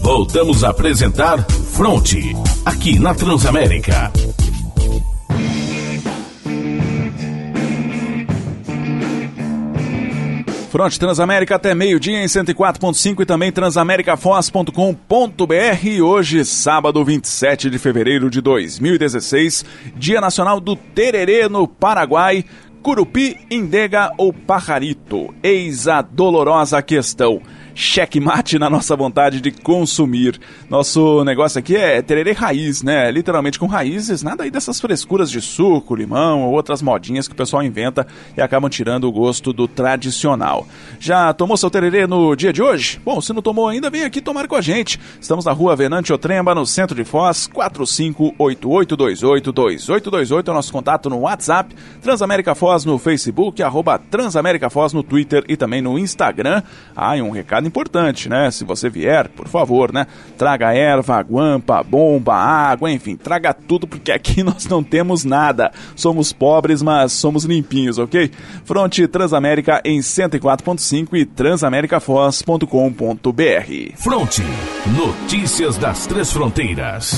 Voltamos a apresentar Fronte, aqui na Transamérica. Fronte Transamérica até meio-dia em 104.5 e também transamericafoz.com.br. Hoje, sábado 27 de fevereiro de 2016, Dia Nacional do Tererê no Paraguai. Curupi, indega ou pajarito? Eis a dolorosa questão. Checkmate na nossa vontade de consumir. Nosso negócio aqui é tererê raiz, né? Literalmente com raízes, nada aí dessas frescuras de suco, limão ou outras modinhas que o pessoal inventa e acabam tirando o gosto do tradicional. Já tomou seu tererê no dia de hoje? Bom, se não tomou ainda, vem aqui tomar com a gente. Estamos na rua Venâncio Tremba, no centro de Foz, 4588282828 é o nosso contato no WhatsApp, Transamérica Foz no Facebook, @Transamérica Foz no Twitter e também no Instagram. E um recado importante, né? Se você vier, por favor, né? Traga erva, guampa, bomba, água, enfim, traga tudo, porque aqui nós não temos nada. Somos pobres, mas somos limpinhos, ok? Fronte Transamérica em 104.5 e transamericafoz.com.br. Fronte, notícias das Três Fronteiras.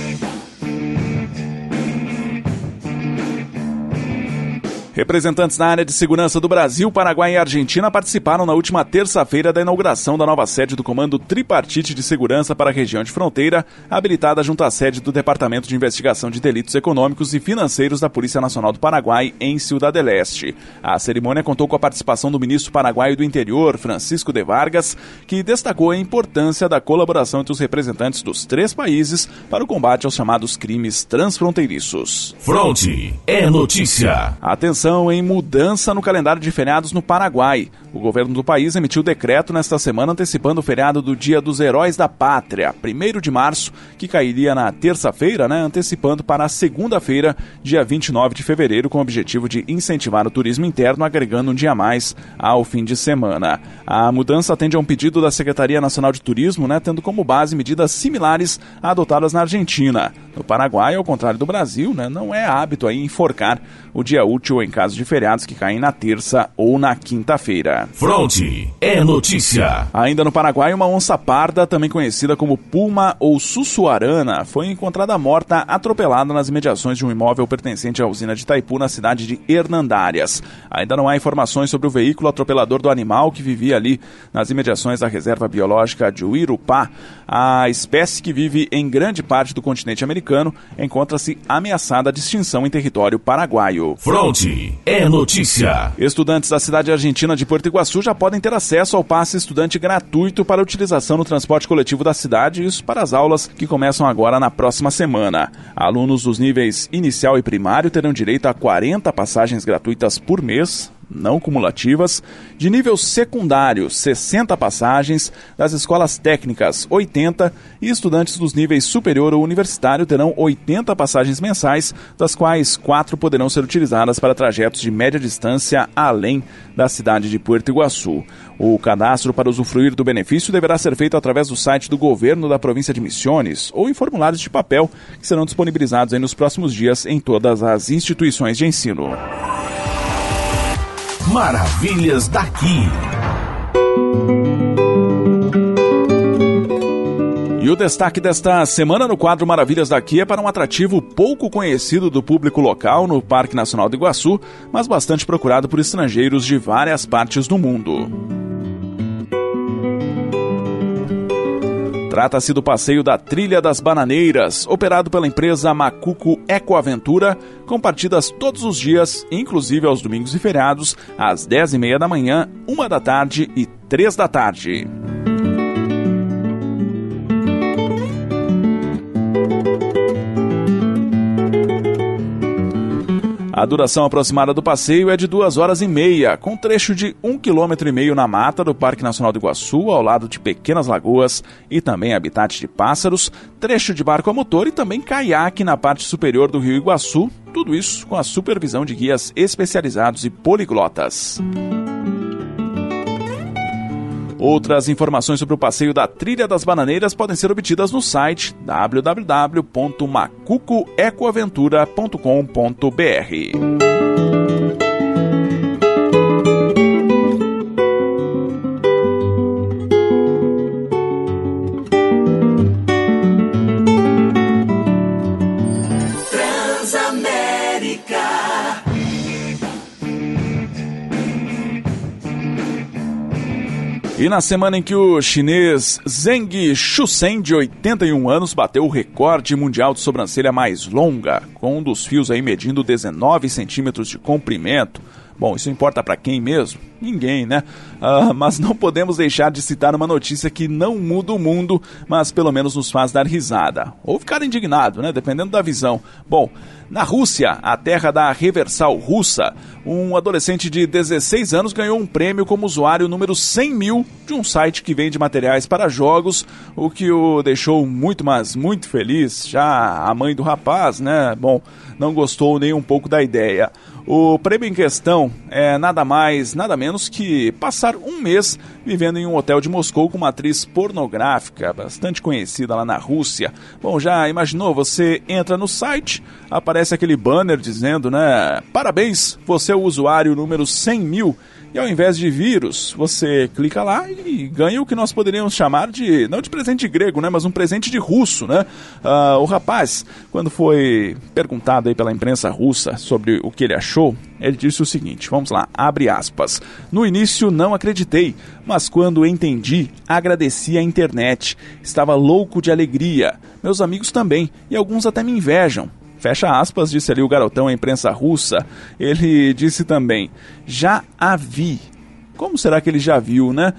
Representantes da área de segurança do Brasil, Paraguai e Argentina participaram na última terça-feira da inauguração da nova sede do Comando Tripartite de Segurança para a região de fronteira, habilitada junto à sede do Departamento de Investigação de Delitos Econômicos e Financeiros da Polícia Nacional do Paraguai, em Ciudad del Este. A cerimônia contou com a participação do ministro paraguaio do Interior, Francisco de Vargas, que destacou a importância da colaboração entre os representantes dos três países para o combate aos chamados crimes transfronteiriços. Fronte é notícia. Atenção em mudança no calendário de feriados no Paraguai. O governo do país emitiu decreto nesta semana antecipando o feriado do Dia dos Heróis da Pátria, 1º de março, que cairia na terça-feira, né, antecipando para a segunda-feira, dia 29 de fevereiro, com o objetivo de incentivar o turismo interno, agregando um dia a mais ao fim de semana. A mudança atende a um pedido da Secretaria Nacional de Turismo, né, tendo como base medidas similares adotadas na Argentina. No Paraguai, ao contrário do Brasil, né, não é hábito aí enforcar o dia útil em casos de feriados que caem na terça ou na quinta-feira. Fronte é notícia. Ainda no Paraguai, uma onça parda, também conhecida como puma ou sussuarana, foi encontrada morta atropelada nas imediações de um imóvel pertencente à usina de Itaipu, na cidade de Hernandárias. Ainda não há informações sobre o veículo atropelador do animal que vivia ali nas imediações da reserva biológica de Uirupá. A espécie, que vive em grande parte do continente americano, encontra-se ameaçada de extinção em território paraguaio. Fronte é notícia. Estudantes da cidade argentina de Puerto Iguaçu já podem ter acesso ao passe estudante gratuito para utilização no transporte coletivo da cidade, isso para as aulas que começam agora na próxima semana. Alunos dos níveis inicial e primário terão direito a 40 passagens gratuitas por mês, não cumulativas, de nível secundário, 60 passagens, das escolas técnicas, 80, e estudantes dos níveis superior ou universitário terão 80 passagens mensais, das quais 4 poderão ser utilizadas para trajetos de média distância além da cidade de Puerto Iguaçu. O cadastro para usufruir do benefício deverá ser feito através do site do governo da província de Misiones ou em formulários de papel que serão disponibilizados aí nos próximos dias em todas as instituições de ensino. Maravilhas daqui. E o destaque desta semana no quadro Maravilhas daqui é para um atrativo pouco conhecido do público local no Parque Nacional do Iguaçu, mas bastante procurado por estrangeiros de várias partes do mundo. Trata-se do passeio da Trilha das Bananeiras, operado pela empresa Macuco Ecoaventura, com partidas todos os dias, inclusive aos domingos e feriados, às 10h30 da manhã, 1 da tarde e 3 da tarde. A duração aproximada do passeio é de 2h30, com trecho de 1,5 km na mata do Parque Nacional do Iguaçu, ao lado de pequenas lagoas e também habitat de pássaros, trecho de barco a motor e também caiaque na parte superior do Rio Iguaçu, tudo isso com a supervisão de guias especializados e poliglotas. Outras informações sobre o passeio da Trilha das Bananeiras podem ser obtidas no site www.macucoecoaventura.com.br. E na semana em que o chinês Zheng Shusen, de 81 anos, bateu o recorde mundial de sobrancelha mais longa, com um dos fios aí medindo 19 centímetros de comprimento. Bom, isso importa para quem mesmo? Ninguém, né? Mas não podemos deixar de citar uma notícia que não muda o mundo, mas pelo menos nos faz dar risada. Ou ficar indignado, né? Dependendo da visão. Bom, na Rússia, a terra da Reversal russa, um adolescente de 16 anos ganhou um prêmio como usuário número 100.000 de um site que vende materiais para jogos, o que o deixou muito, mas muito feliz. Já a mãe do rapaz, né? Bom, não gostou nem um pouco da ideia. O prêmio em questão é nada mais, nada menos que passar um mês vivendo em um hotel de Moscou com uma atriz pornográfica bastante conhecida lá na Rússia. Bom, já imaginou? Você entra no site, aparece aquele banner dizendo, né? Parabéns, você é o usuário número 100.000. E ao invés de vírus, você clica lá e ganha o que nós poderíamos chamar de, não de presente grego, né, mas um presente de russo, né? O rapaz, quando foi perguntado aí pela imprensa russa sobre o que ele achou, ele disse o seguinte, vamos lá, abre aspas. No início não acreditei, mas quando entendi, agradeci a internet. Estava louco de alegria. Meus amigos também, e alguns até me invejam. Fecha aspas, disse ali o garotão à imprensa russa. Ele disse também, já a vi. Como será que ele já viu, né?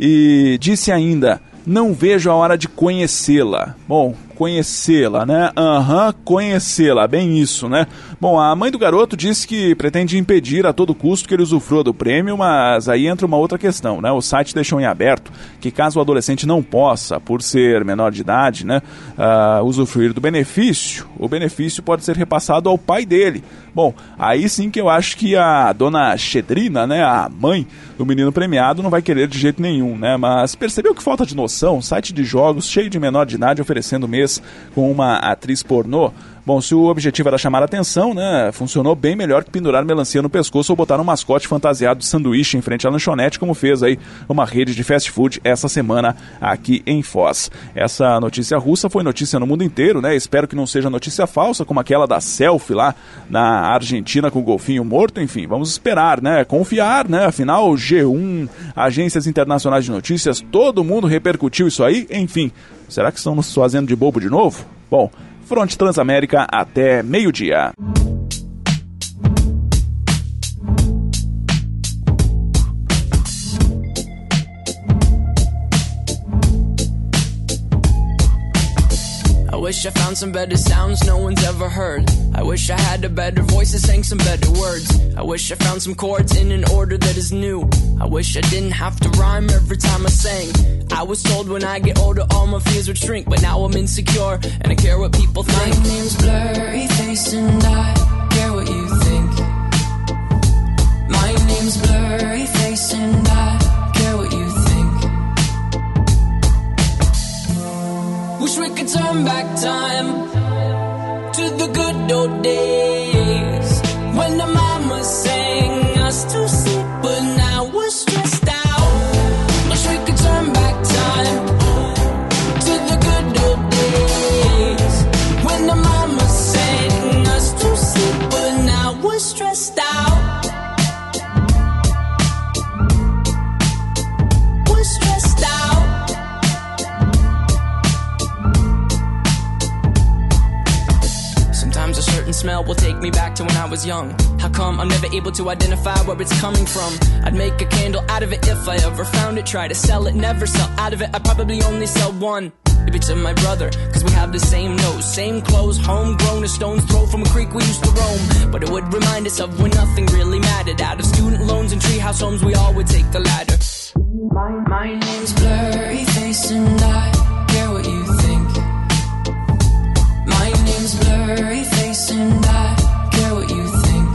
E disse ainda, não vejo a hora de conhecê-la. Bom, conhecê-la, né? Conhecê-la, bem isso, né? Bom, a mãe do garoto disse que pretende impedir a todo custo que ele usufrua do prêmio, mas aí entra uma outra questão, né? O site deixou em aberto que caso o adolescente não possa, por ser menor de idade, né, usufruir do benefício, o benefício pode ser repassado ao pai dele. Bom, aí sim que eu acho que a dona Chedrina, né, a mãe do menino premiado, não vai querer de jeito nenhum, né? Mas percebeu que falta de noção? Site de jogos cheio de menor de idade oferecendo mês com uma atriz pornô. Bom, se o objetivo era chamar a atenção, né, funcionou bem melhor que pendurar melancia no pescoço ou botar um mascote fantasiado de sanduíche em frente à lanchonete, como fez aí uma rede de fast food essa semana aqui em Foz. Essa notícia russa foi notícia no mundo inteiro, né? Espero que não seja notícia falsa, como aquela da selfie lá na Argentina com o golfinho morto. Enfim, vamos esperar, né? Confiar, né? Afinal, G1, agências internacionais de notícias, todo mundo repercutiu isso aí. Enfim, será que estão nos fazendo de bobo de novo? Bom, Fronte Transamérica até meio-dia. I wish I found some better sounds no one's ever heard. I wish I had a better voice that sang some better words. I wish I found some chords in an order that is new. I wish I didn't have to rhyme every time I sang. I was told when I get older all my fears would shrink, but now I'm insecure and I care what people think. My name's Blurryface and I care what you think. My name's Blurryface and I care what you think. Wish we could turn back time to the good old days when the mama sang us to sleep, but now we're stressed out. Wish we could turn back time to the good old days when the mama sang us to sleep, but now we're stressed out. We're stressed out. Sometimes a certain smell will take me back to when I was young. How come I'm never able to identify where it's coming from? I'd make a candle out of it if I ever found it. Try to sell it, never sell out of it. I'd probably only sell one. Maybe to my brother, cause we have the same nose, same clothes, homegrown, a stone's throw from a creek we used to roam. But it would remind us of when nothing really mattered. Out of student loans and treehouse homes, we all would take the ladder. My name's Blurryface and I care what you think. My name's Blurryface and I care what you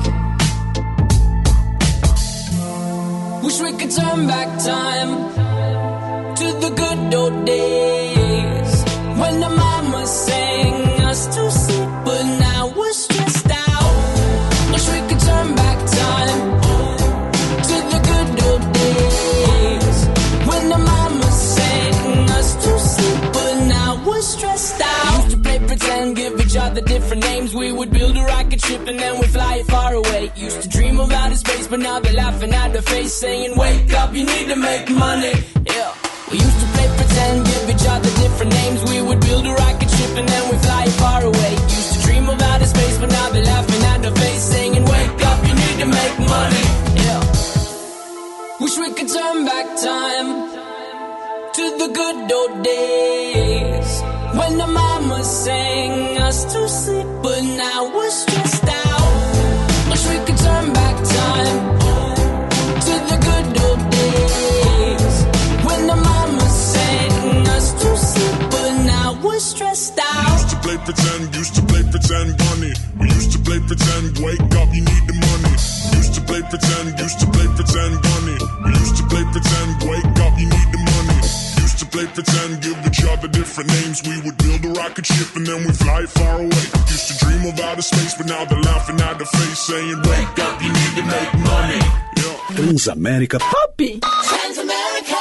think. Wish we could turn back time to the good old days when the mama sang us to sleep, but now we're stressed out. Wish we could turn back time to the good old days when the mama sang us to sleep, but now we're stressed out. Used to play pretend, give each other different names. We would build a rocket ship and then we'd fly it far away. Used to dream of outer space, but now they're laughing at the face, saying, wake up, you need to make money. Yeah. We used to play pretend, give each other different names. We would build a rocket ship and then we'd fly far away. Used to dream of outer space, but now they're laughing at the face, saying, wake up, you need to make money. Yeah. Wish we could turn back time to the good old days when the mama sang us to sleep, but now we're stressed out. Wish we could turn back time to the good old days when the mama sang us to sleep, but now we're stressed out. Used to play pretend, bunny. We used to play pretend, wake up, you need the money. Used to play pretend, bunny. We used to play pretend, wake up, you need the money. Used to play pretend, give each other different names. We would build a rocket ship and then we'd fly far away. Used to dream of outer space, but now they're laughing at the face, saying, wake up, you need to make money. Yeah. Transamérica Pop. Transamerica.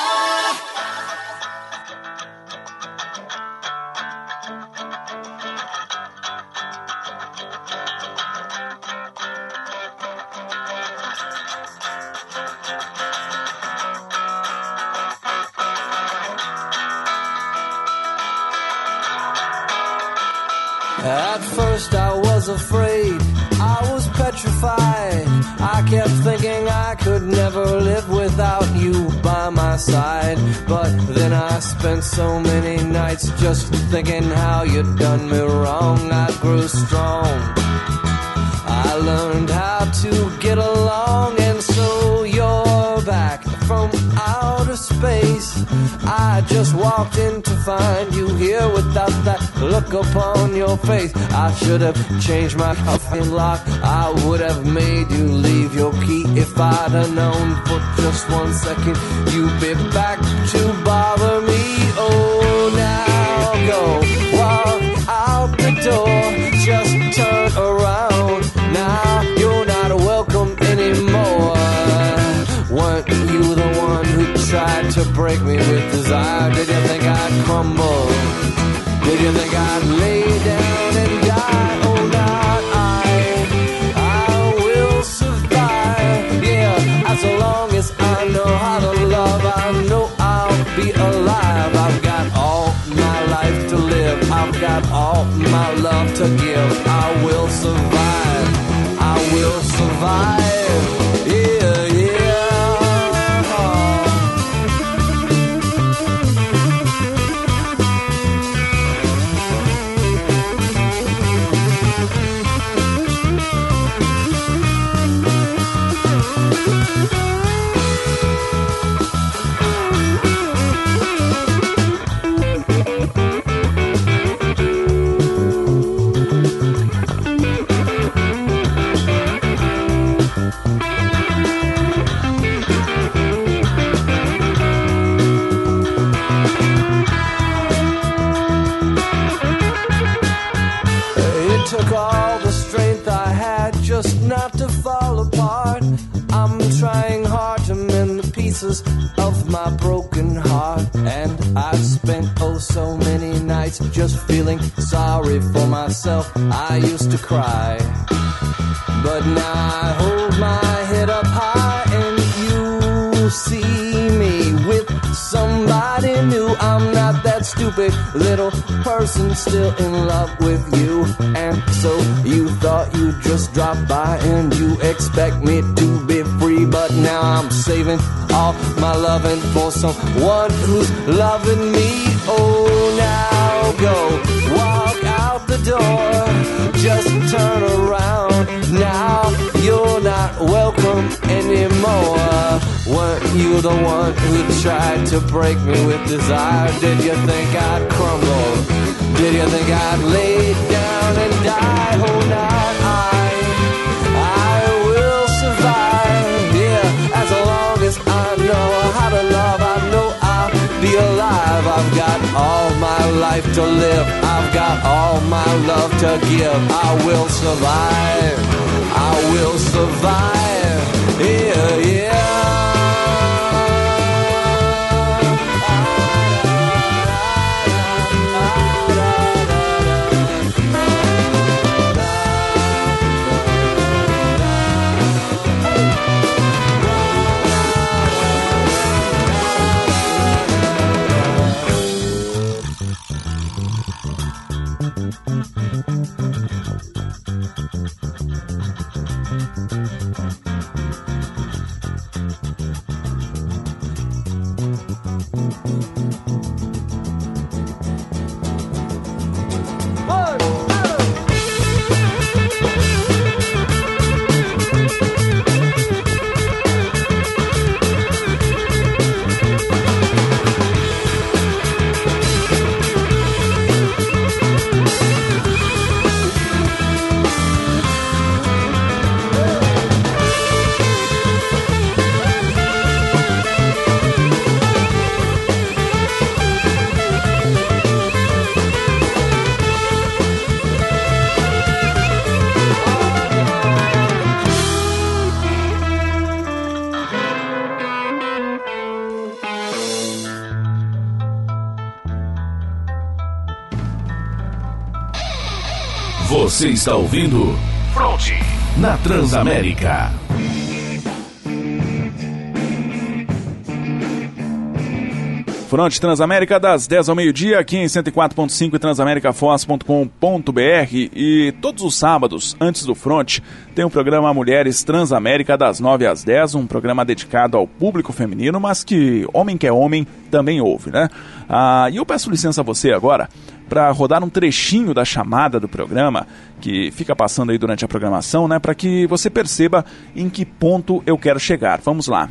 At first I was afraid, I was petrified. I kept thinking I could never live without you by my side. But then I spent so many nights just thinking how you'd done me wrong. I grew strong, I learned how to get along, and so you're back from outer space. I just walked in to find you here without that look upon your face. I should have changed my fucking lock, I would have made you leave your key. If I'd have known for just 1 second you'd be back to bother me. Oh, now go walk out the door, just turn around. Now you're not welcome anymore. Weren't you the one who tried to break me with desire? Did you think I'd crumble? Did you think I'd lay down and die? Oh, not I will survive. Yeah, as long as I know how to love, I know I'll be alive. I've got all my life to live, I've got all my love to give. I will survive, I will survive. Yeah, yeah. Took all the strength I had just not to fall apart. I'm trying hard to mend the pieces of my broken heart, and I've spent oh so many nights just feeling sorry for myself. I used to cry, but now I hold my head up high, and you see me with somebody new. I'm not that stupid little person still in love with you. And so you thought you'd just drop by and you expect me to be free, but now I'm saving all my loving for someone who's loving me. Oh, now go walk out the door, just turn around. Now you're not welcome anymore. Weren't you the one who tried to break me with desire? Did you think I'd crumble? Did you think I'd lay down and die? Oh, not I will survive. Yeah, as long as I know how to love, I know I'll be alive. I've got all my life to live, I've got all my love to give. I will survive, I will survive. Yeah, yeah. Você está ouvindo Fronte na Transamérica. Fronte Transamérica das 10 ao meio-dia, aqui em 104.5 e transamericafoz.com.br. E todos os sábados, antes do Fronte, tem o programa Mulheres Transamérica das 9 às 10, um programa dedicado ao público feminino, mas que homem que é homem também ouve, né? E eu peço licença a você agora para rodar um trechinho da chamada do programa, que fica passando aí durante a programação, né? Para que você perceba em que ponto eu quero chegar. Vamos lá.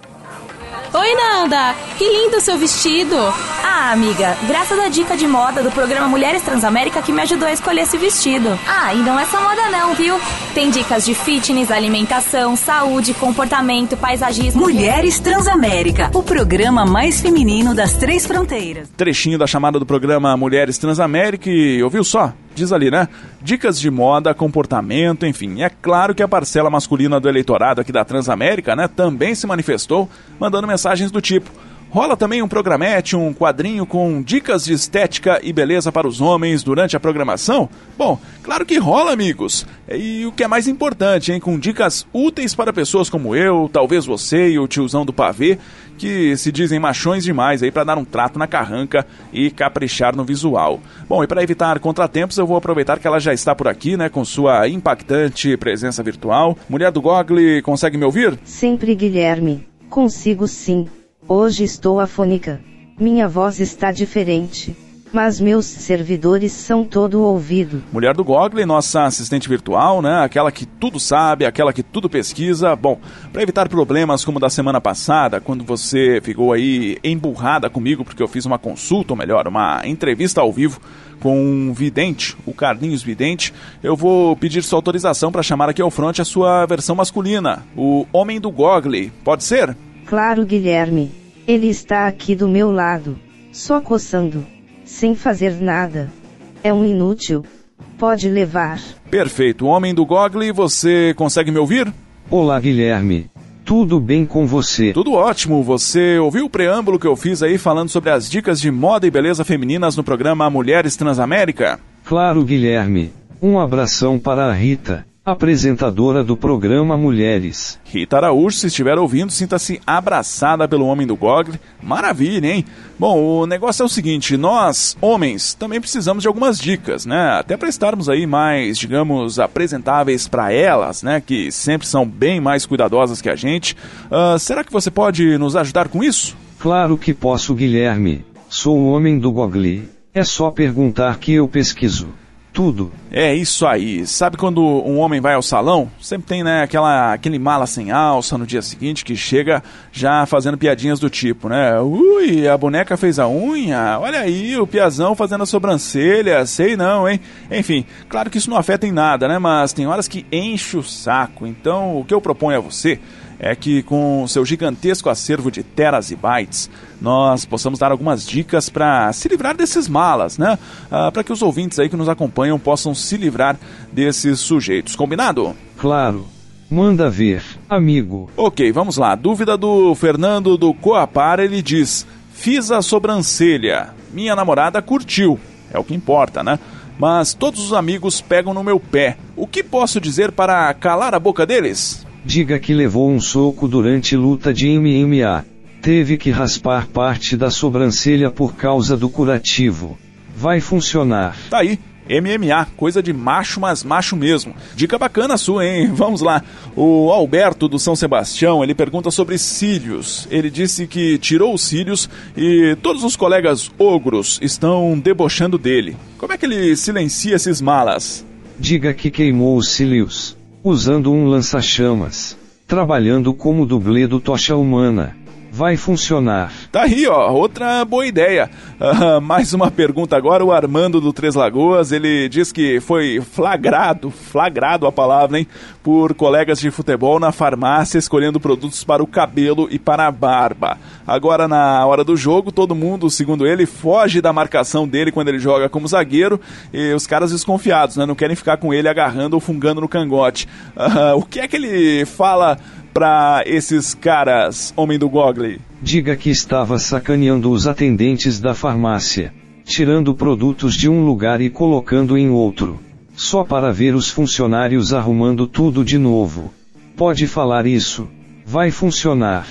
Oi, Nanda! Que lindo o seu vestido! Ah, amiga, graças à dica de moda do programa Mulheres Transamérica que me ajudou a escolher esse vestido. Ah, e não é só moda não, viu? Tem dicas de fitness, alimentação, saúde, comportamento, paisagismo... Mulheres Transamérica, o programa mais feminino das 3 fronteiras. Trechinho da chamada do programa Mulheres Transamérica e ouviu só? Diz ali, né? Dicas de moda, comportamento, enfim. É claro que a parcela masculina do eleitorado aqui da Transamérica, né, também se manifestou, mandando mensagens do tipo: rola também um programete, um quadrinho com dicas de estética e beleza para os homens durante a programação? Bom, claro que rola, amigos. E o que é mais importante, hein? Com dicas úteis para pessoas como eu, talvez você e o tiozão do pavê, que se dizem machões demais aí para dar um trato na carranca e caprichar no visual. Bom, e para evitar contratempos, eu vou aproveitar que ela já está por aqui, né, com sua impactante presença virtual. Mulher do Google, consegue me ouvir? Sempre, Guilherme. Consigo sim. Hoje estou afônica. Minha voz está diferente, mas meus servidores são todo ouvido. Mulher do Google, nossa assistente virtual, né? Aquela que tudo sabe, aquela que tudo pesquisa. Bom, para evitar problemas como da semana passada, quando você ficou aí emburrada comigo porque eu fiz uma consulta, ou melhor, uma entrevista ao vivo com um vidente, o Carlinhos Vidente, eu vou pedir sua autorização para chamar aqui ao Fronte a sua versão masculina, o Homem do Google. Pode ser? Claro, Guilherme. Ele está aqui do meu lado, só coçando, sem fazer nada. É um inútil. Pode levar. Perfeito. Homem do Google, você consegue me ouvir? Olá, Guilherme. Tudo bem com você? Tudo ótimo. Você ouviu o preâmbulo que eu fiz aí falando sobre as dicas de moda e beleza femininas no programa Mulheres Transamérica? Claro, Guilherme. Um abração para a Rita, apresentadora do programa Mulheres. Rita Araújo, se estiver ouvindo, sinta-se abraçada pelo Homem do Google. Maravilha, hein? Bom, o negócio é o seguinte, nós, homens, também precisamos de algumas dicas, né? Até para estarmos aí mais, digamos, apresentáveis para elas, né? Que sempre são bem mais cuidadosas que a gente. Será que você pode nos ajudar com isso? Claro que posso, Guilherme. Sou o Homem do Google. É só perguntar que eu pesquiso tudo. É isso aí. Sabe quando um homem vai ao salão? Sempre tem, né, aquele mala sem alça no dia seguinte que chega já fazendo piadinhas do tipo, né? Ui, a boneca fez a unha. Olha aí, o piazão fazendo a sobrancelha. Sei não, hein? Enfim, claro que isso não afeta em nada, né? Mas tem horas que enche o saco. Então, o que eu proponho a você é que com o seu gigantesco acervo de teras e bytes, nós possamos dar algumas dicas para se livrar desses malas, né? Para que os ouvintes aí que nos acompanham possam se livrar desses sujeitos. Combinado? Claro. Manda ver, amigo. Ok, vamos lá. Dúvida do Fernando do Coapar, ele diz: fiz a sobrancelha. Minha namorada curtiu. É o que importa, né? Mas todos os amigos pegam no meu pé. O que posso dizer para calar a boca deles? Diga que levou um soco durante luta de MMA. Teve que raspar parte da sobrancelha por causa do curativo. Vai funcionar. Tá aí. MMA, coisa de macho, mas macho mesmo. Dica bacana sua, hein? Vamos lá. O Alberto do São Sebastião, ele pergunta sobre cílios. Ele disse que tirou os cílios e todos os colegas ogros estão debochando dele. Como é que ele silencia esses malas? Diga que queimou os cílios usando um lança-chamas, trabalhando como dublê do Tocha Humana. Vai funcionar. Tá aí, ó, outra boa ideia. Mais uma pergunta agora, o Armando do Três Lagoas, ele diz que foi flagrado a palavra, hein, por colegas de futebol na farmácia escolhendo produtos para o cabelo e para a barba. Agora, na hora do jogo, todo mundo, segundo ele, foge da marcação dele quando ele joga como zagueiro, e os caras desconfiados, né, não querem ficar com ele agarrando ou fungando no cangote. O que é que ele fala para esses caras, Homem do Google? Diga que estava sacaneando os atendentes da farmácia, tirando produtos de um lugar e colocando em outro. só para ver os funcionários arrumando tudo de novo. Pode falar isso. Vai funcionar.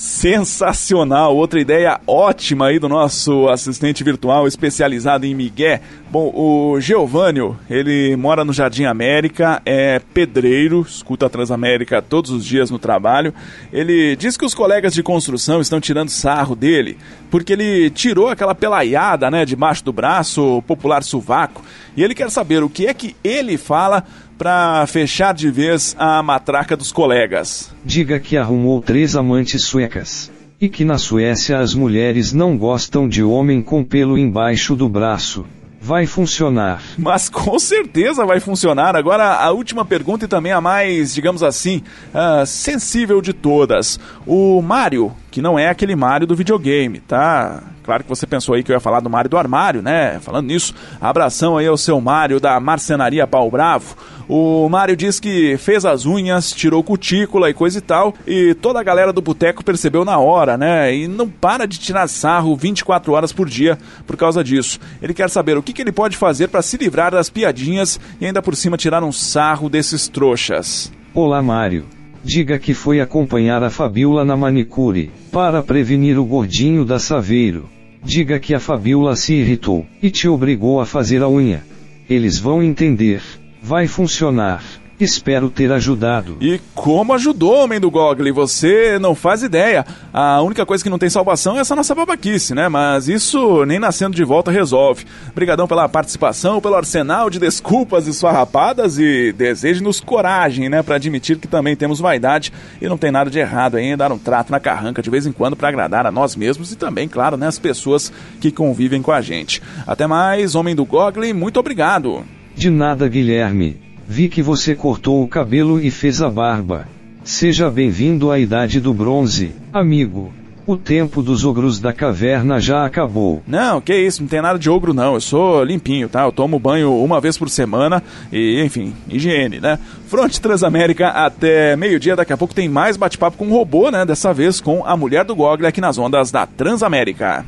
Sensacional, outra ideia ótima aí do nosso assistente virtual especializado em migué. Bom, o Geovânio, ele mora no Jardim América, é pedreiro, escuta a Transamérica todos os dias no trabalho. Ele diz que os colegas de construção estão tirando sarro dele, porque ele tirou aquela pelaiada, né, debaixo do braço, o popular sovaco, e ele quer saber o que é que ele fala para fechar de vez a matraca dos colegas. Diga que arrumou 3 amantes suecas. E que na Suécia as mulheres não gostam de homem com pelo embaixo do braço. Vai funcionar. Mas com certeza vai funcionar. Agora a última pergunta e também a mais, digamos assim, sensível de todas. O Mario, que não é aquele Mario do videogame, tá? Claro que você pensou aí que eu ia falar do Mario do armário, né? Falando nisso, abração aí ao seu Mario da Marcenaria Pau Bravo. O Mário diz que fez as unhas, tirou cutícula e coisa e tal, e toda a galera do boteco percebeu na hora, né? E não para de tirar sarro 24 horas por dia por causa disso. Ele quer saber o que ele pode fazer para se livrar das piadinhas e ainda por cima tirar um sarro desses trouxas. Olá, Mário. Diga que foi acompanhar a Fabiola na manicure, para prevenir o gordinho da Saveiro. Diga que a Fabiola se irritou e te obrigou a fazer a unha. Eles vão entender. Vai funcionar. Espero ter ajudado. E como ajudou, homem do Google? Você não faz ideia. A única coisa que não tem salvação é essa nossa babaquice, né? Mas isso nem nascendo de volta resolve. Obrigadão pela participação, pelo arsenal de desculpas esfarrapadas e deseje-nos coragem, né? Pra admitir que também temos vaidade e não tem nada de errado em dar um trato na carranca de vez em quando pra agradar a nós mesmos e também, claro, né, as pessoas que convivem com a gente. Até mais, homem do Google, muito obrigado. De nada, Guilherme. Vi que você cortou o cabelo e fez a barba. Seja bem-vindo à Idade do Bronze, amigo. O tempo dos ogros da caverna já acabou. Não, que isso, não tem nada de ogro não, eu sou limpinho, tá? Eu tomo banho uma vez por semana e, enfim, higiene, né? Fronte Transamérica até meio-dia, daqui a pouco tem mais bate-papo com um robô, né? Dessa vez com a mulher do Google aqui nas ondas da Transamérica.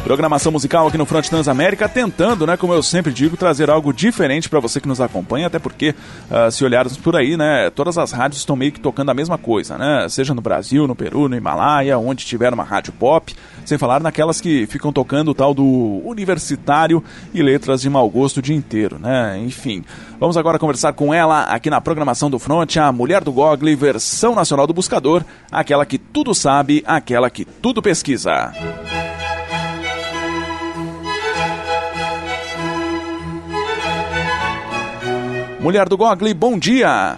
Programação musical aqui no Fronte Transamérica, tentando, né, como eu sempre digo, trazer algo diferente para você que nos acompanha, até porque, se olharmos por aí, né, todas as rádios estão meio que tocando a mesma coisa, né, seja no Brasil, no Peru, no Himalaia, onde tiver uma rádio pop, sem falar naquelas que ficam tocando o tal do universitário e letras de mau gosto o dia inteiro, né, enfim. Vamos agora conversar com ela aqui na programação do Fronte, a mulher do Google, versão nacional do buscador, aquela que tudo sabe, aquela que tudo pesquisa. Mulher do Google, bom dia!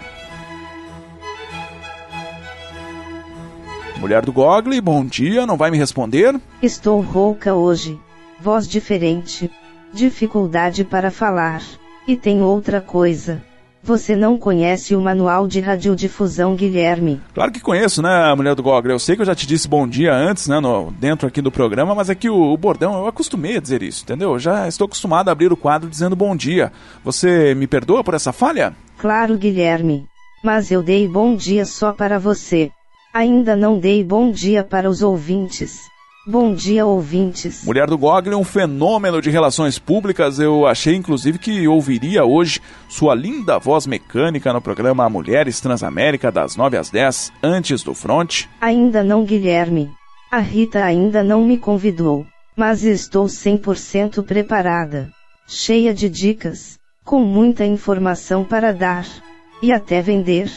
Mulher do Google, bom dia, não vai me responder? Estou rouca hoje, voz diferente, dificuldade para falar, e tem outra coisa. Você não conhece o manual de radiodifusão, Guilherme? Claro que conheço, né, mulher do Google? Eu sei que eu já te disse bom dia antes, né, dentro aqui do programa, mas é que o bordão, eu acostumei a dizer isso, entendeu? Eu já estou acostumado a abrir o quadro dizendo bom dia. Você me perdoa por essa falha? Claro, Guilherme. Mas eu dei bom dia só para você. Ainda não dei bom dia para os ouvintes. Bom dia, ouvintes. Mulher do Google é um fenômeno de relações públicas. Eu achei, inclusive, que ouviria hoje sua linda voz mecânica no programa Mulheres Transamérica, das 9 às 10, antes do Fronte. Ainda não, Guilherme. A Rita ainda não me convidou. Mas estou 100% preparada. Cheia de dicas. Com muita informação para dar. E até vender.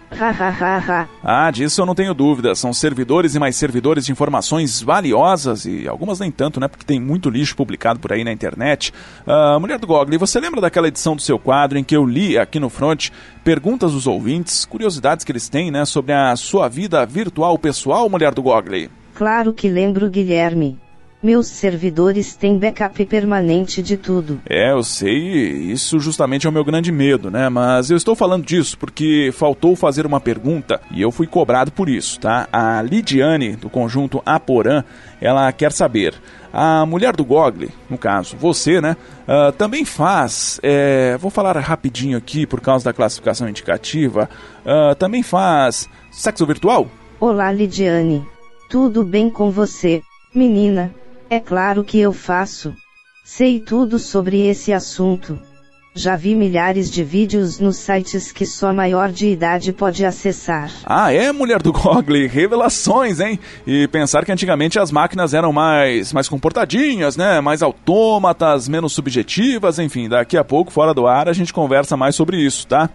Disso eu não tenho dúvida. São servidores e mais servidores de informações valiosas e algumas nem tanto, né? Porque tem muito lixo publicado por aí na internet. Mulher do Google, você lembra daquela edição do seu quadro em que eu li aqui no Front perguntas dos ouvintes, curiosidades que eles têm, né? Sobre a sua vida virtual pessoal, mulher do Google? Claro que lembro, Guilherme. Meus servidores têm backup permanente de tudo. Eu sei, isso justamente é o meu grande medo, né? Mas eu estou falando disso porque faltou fazer uma pergunta e eu fui cobrado por isso, tá? A Lidiane, do conjunto Aporã, ela quer saber, a mulher do Google, no caso, você, né? Também faz, vou falar rapidinho aqui por causa da classificação indicativa, também faz sexo virtual? Olá, Lidiane. Tudo bem com você, menina? É claro que eu faço. Sei tudo sobre esse assunto. Já vi milhares de vídeos nos sites que só maior de idade pode acessar. Mulher do Google? Revelações, hein? E pensar que antigamente as máquinas eram mais comportadinhas, né? Mais autômatas, menos subjetivas, enfim. Daqui a pouco, fora do ar, a gente conversa mais sobre isso, tá?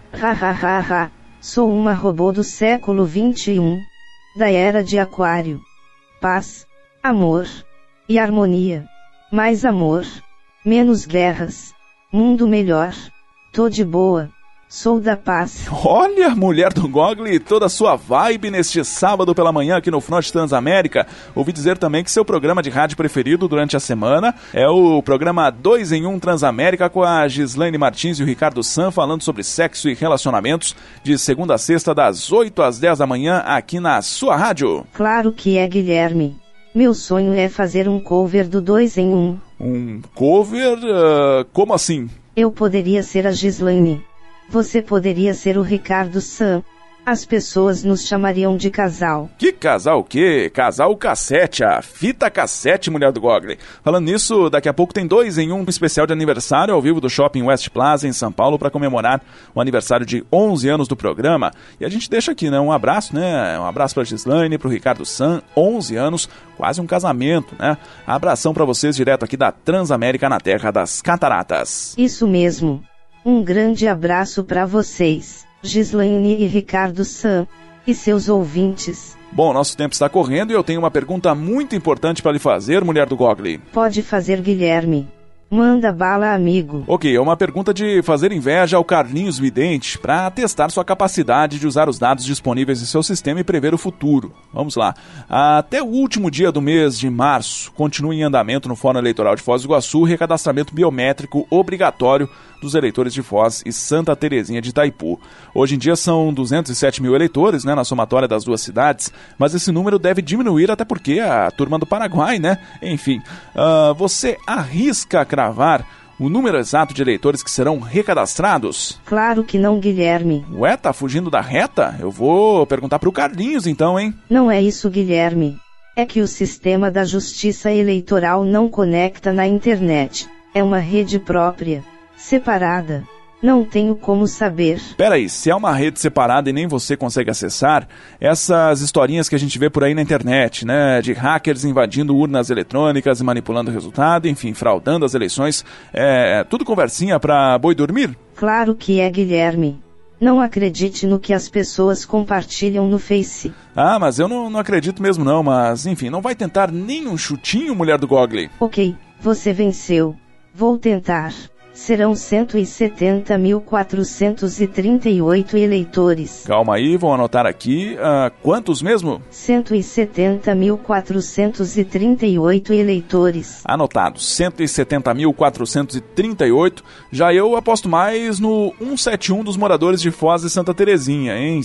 Sou uma robô do século 21. Da era de Aquário. Paz, amor e harmonia. Mais amor, menos guerras, mundo melhor. Tô de boa, sou da paz. Olha, mulher do Google e toda a sua vibe neste sábado pela manhã aqui no Fronte Transamérica. Ouvi dizer também que seu programa de rádio preferido durante a semana é o programa 2 em 1 Transamérica com a Gislaine Martins e o Ricardo San falando sobre sexo e relacionamentos de segunda a sexta das 8 às 10 da manhã aqui na sua rádio. Claro que é, Guilherme. Meu sonho é fazer um cover do 2 em 1. Um cover? Como assim? Eu poderia ser a Gislaine. Você poderia ser o Ricardo San. As pessoas nos chamariam de casal. Que casal o quê? Casal cassete, a fita cassete, mulher do Google. Falando nisso, daqui a pouco tem 2 em 1 especial de aniversário ao vivo do Shopping West Plaza, em São Paulo, para comemorar o aniversário de 11 anos do programa. E a gente deixa aqui, né, um abraço, né? Um abraço para a Gislaine, para o Ricardo San, 11 anos, quase um casamento, né? Abração para vocês direto aqui da Transamérica, na terra das cataratas. Isso mesmo. Um grande abraço para vocês, Gislaine e Ricardo San, e seus ouvintes. Bom, nosso tempo está correndo e eu tenho uma pergunta muito importante para lhe fazer, mulher do Google. Pode fazer, Guilherme. Manda bala, amigo. Ok, é uma pergunta de fazer inveja ao Carlinhos Vidente para testar sua capacidade de usar os dados disponíveis em seu sistema e prever o futuro. Vamos lá. Até o último dia do mês de março, continua em andamento no Fórum Eleitoral de Foz do Iguaçu o recadastramento biométrico obrigatório dos eleitores de Foz e Santa Terezinha de Itaipu. Hoje em dia são 207 mil eleitores, né, na somatória das duas cidades, mas esse número deve diminuir até porque a turma do Paraguai, né? Enfim, você arrisca cravar o número exato de eleitores que serão recadastrados? Claro que não, Guilherme. Ué, tá fugindo da reta? Eu vou perguntar pro Carlinhos então, hein? Não é isso, Guilherme. É que o sistema da Justiça Eleitoral não conecta na internet. É uma rede própria, separada. Não tenho como saber. Peraí, se é uma rede separada e nem você consegue acessar, essas historinhas que a gente vê por aí na internet, né, de hackers invadindo urnas eletrônicas e manipulando o resultado, enfim, fraudando as eleições, tudo conversinha pra boi dormir? Claro que é, Guilherme. Não acredite no que as pessoas compartilham no Face. Ah, mas eu não acredito mesmo não, mas enfim, não vai tentar nem um chutinho, mulher do Gogli? Ok, você venceu. Vou tentar. Serão 170.438 eleitores. Calma aí, vou anotar aqui. Quantos mesmo? 170.438 eleitores. Anotado, 170.438. Já eu aposto mais no 171 dos moradores de Foz e Santa Terezinha, em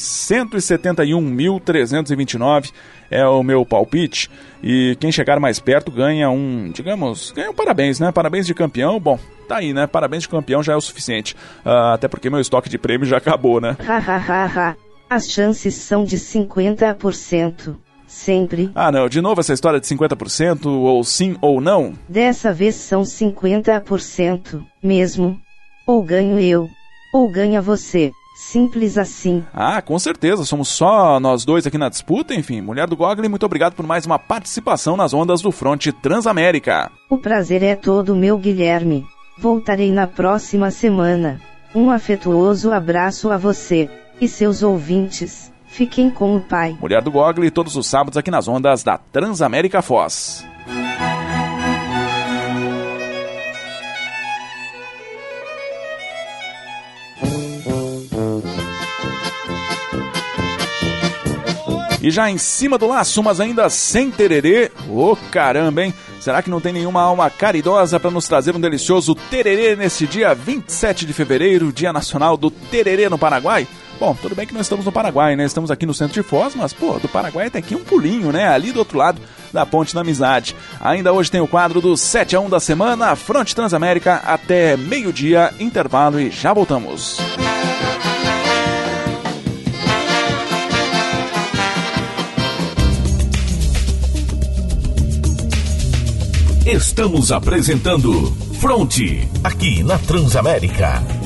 171.329 é o meu palpite. E quem chegar mais perto ganha um parabéns, né? Parabéns de campeão. Bom, tá aí, né? Parabéns de campeão já é o suficiente. Até porque meu estoque de prêmio já acabou, né? As chances são de 50%. Sempre. Ah, não. De novo essa história de 50%, ou sim ou não? Dessa vez são 50%, mesmo. Ou ganho eu, ou ganha você. Simples assim. Ah, com certeza. Somos só nós dois aqui na disputa. Enfim, mulher do Gogli, muito obrigado por mais uma participação nas ondas do Fronte Transamérica. O prazer é todo meu, Guilherme. Voltarei na próxima semana. Um afetuoso abraço a você e seus ouvintes. Fiquem com o pai. Mulher do Gogli, todos os sábados aqui nas ondas da Transamérica Foz. E já em cima do laço, mas ainda sem tererê. Ô caramba, hein? Será que não tem nenhuma alma caridosa para nos trazer um delicioso tererê nesse dia 27 de fevereiro, Dia Nacional do Tererê no Paraguai? Bom, tudo bem que não estamos no Paraguai, né? Estamos aqui no centro de Foz, mas, do Paraguai até aqui um pulinho, né? Ali do outro lado da Ponte da Amizade. Ainda hoje tem o quadro do 7-1 da semana, Fronte Transamérica, até meio-dia, intervalo e já voltamos. Estamos apresentando Fronte, aqui na Transamérica.